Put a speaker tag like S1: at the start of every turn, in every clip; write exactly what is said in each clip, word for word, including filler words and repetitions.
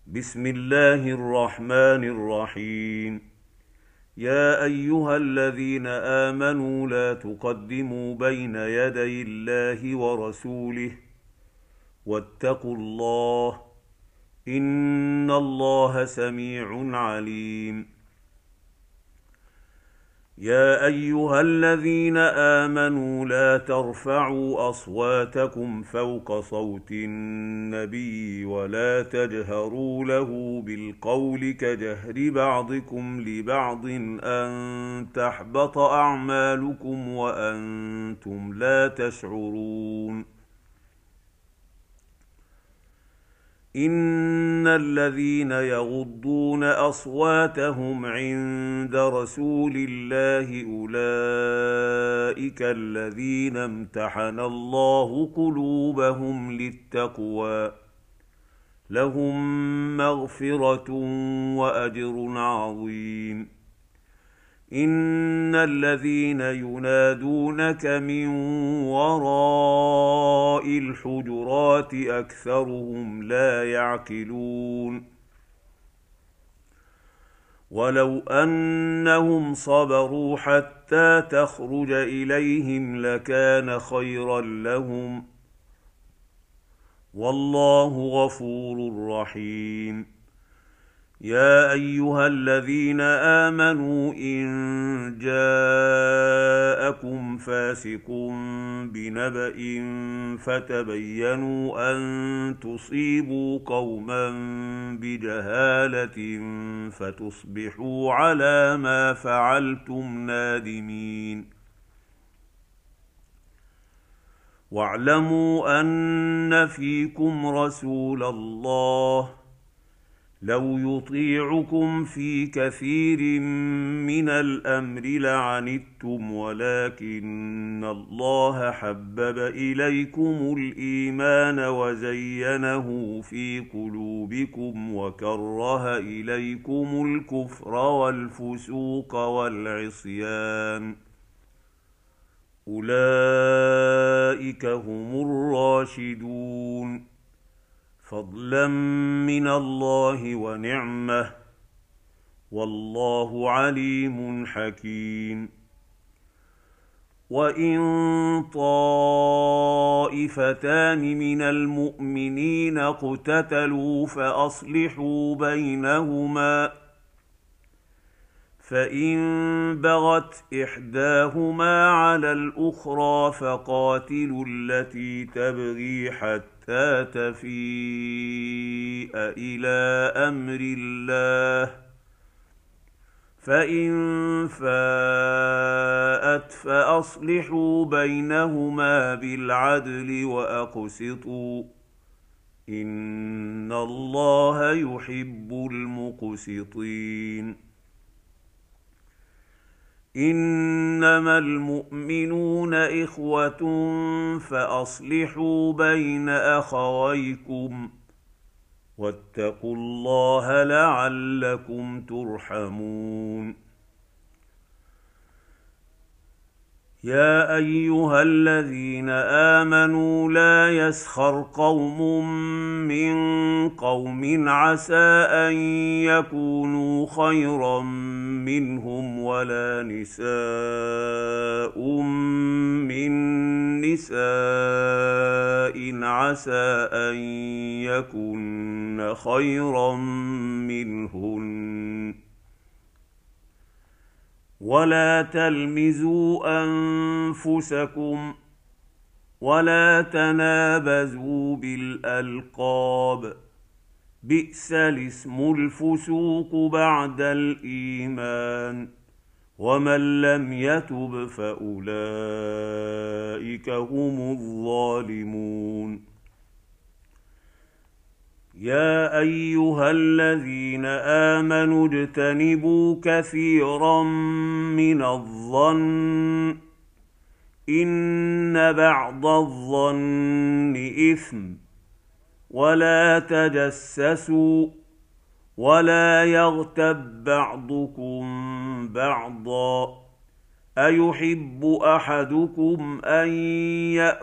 S1: بسم الله الرحمن الرحيم. يا أيها الذين آمنوا لا تقدموا بين يدي الله ورسوله واتقوا الله، إن الله سميع عليم. يا أيها الذين آمنوا لا ترفعوا أصواتكم فوق صوت النبي ولا تجهروا له بالقول كجهر بعضكم لبعض أن تحبط أعمالكم وأنتم لا تشعرون. إن الذين يغضون أصواتهم عند رسول الله أولئك الذين امتحن الله قلوبهم للتقوى، لهم مغفرة وأجر عظيم. إن الذين ينادونك من وراء الحجرات أكثرهم لا يعقلون. ولو أنهم صبروا حتى تخرج إليهم لكان خيرا لهم، والله غفور رحيم. يا أيها الذين آمنوا إن جاءكم فاسق بنبأ فتبينوا أن تصيبوا قوما بجهالة فتصبحوا على ما فعلتم نادمين. واعلموا أن فيكم رسول الله لو يطيعكم في كثير من الأمر لعنتم، ولكن الله حبب إليكم الإيمان وزينه في قلوبكم وكره إليكم الكفر والفسوق والعصيان، أولئك هم الراشدون، فضلا من الله ونعمه، والله عليم حكيم. وإن طائفتان من المؤمنين اقتتلوا فأصلحوا بينهما، فإن بغت إحداهما على الأخرى فقاتلوا التي تبغي حتى تفيء إلى أمر الله، فإن فاءت فأصلحوا بينهما بالعدل وأقسطوا، إن الله يحب المقسطين. إنما المؤمنون إخوة فأصلحوا بين أخويكم، واتقوا الله لعلكم ترحمون. يا أيها الذين آمنوا لا يسخر قوم من قوم عسى أن يكونوا خيرا منهم ولا نساء من نساء عسى أن يكن خيرا منهن، ولا تلمزوا أنفسكم ولا تنابزوا بالألقاب، بئس الاسم الفسوق بعد الإيمان، ومن لم يتب فأولئك هم الظالمون. يا أيها الذين آمنوا اجتنبوا كثيرا من الظن، إن بعض الظن إثم، ولا تجسسوا، ولا يغتب بعضكم بعضا، أيحب أحدكم أن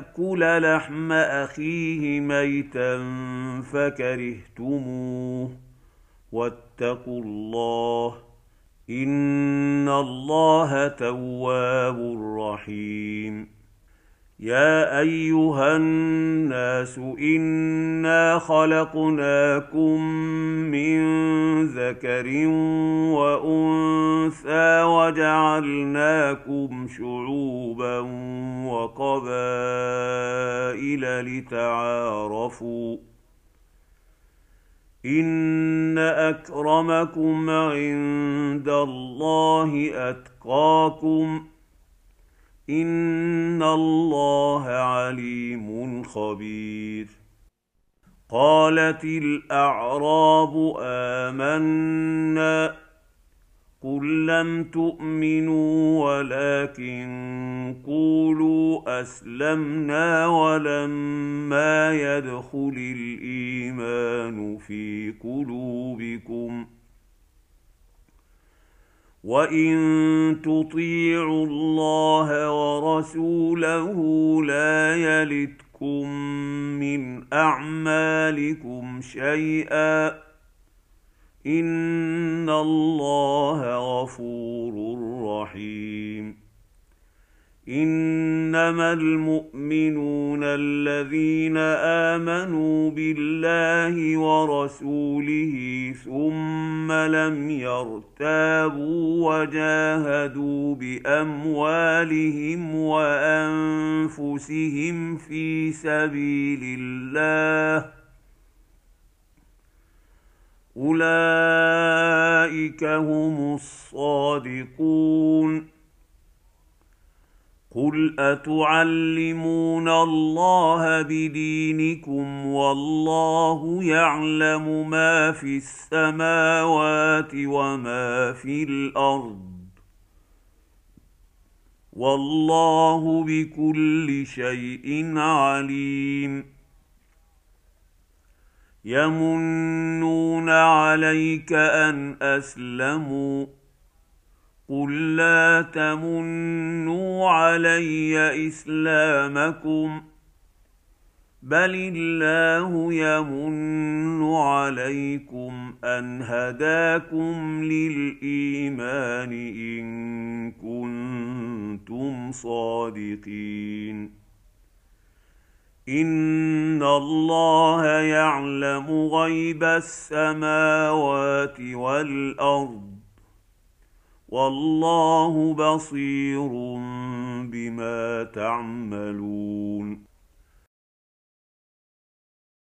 S1: يأكل لحم أخيه ميتا فكرهتموه واتقوا الله ان الله تواب رحيم. يا ايها الناس انا خلقناكم من ذكر وانثى وجعلناكم شعوبا وقبائل لتعارفوا ان اكرمكم عند الله اتقاكم ان الله عليم خبير. قالت الاعراب آمنا قل لم تؤمنوا ولكن قولوا اسلمنا ولما يدخل الايمان في قلوبكم وان تطيعوا الله ورسوله لا يلتكم من اعمالكم شيئا ان الله غفور رحيم. انما المؤمنون الذين امنوا بالله ورسوله ثم لم يرتابوا وجاهدوا باموالهم وانفسهم في سبيل الله اولئك هم الصادقون. قل اتعلمون الله بدينكم والله يعلم ما في السماوات وما في الارض والله بكل شيء عليم. يمنون عليك ان اسلموا قل لا تمنوا علي اسلامكم بل الله يمن عليكم ان هداكم للايمان ان كنتم صادقين. ان الله يعلم غيب السماوات والارض والله بصير بما تعملون.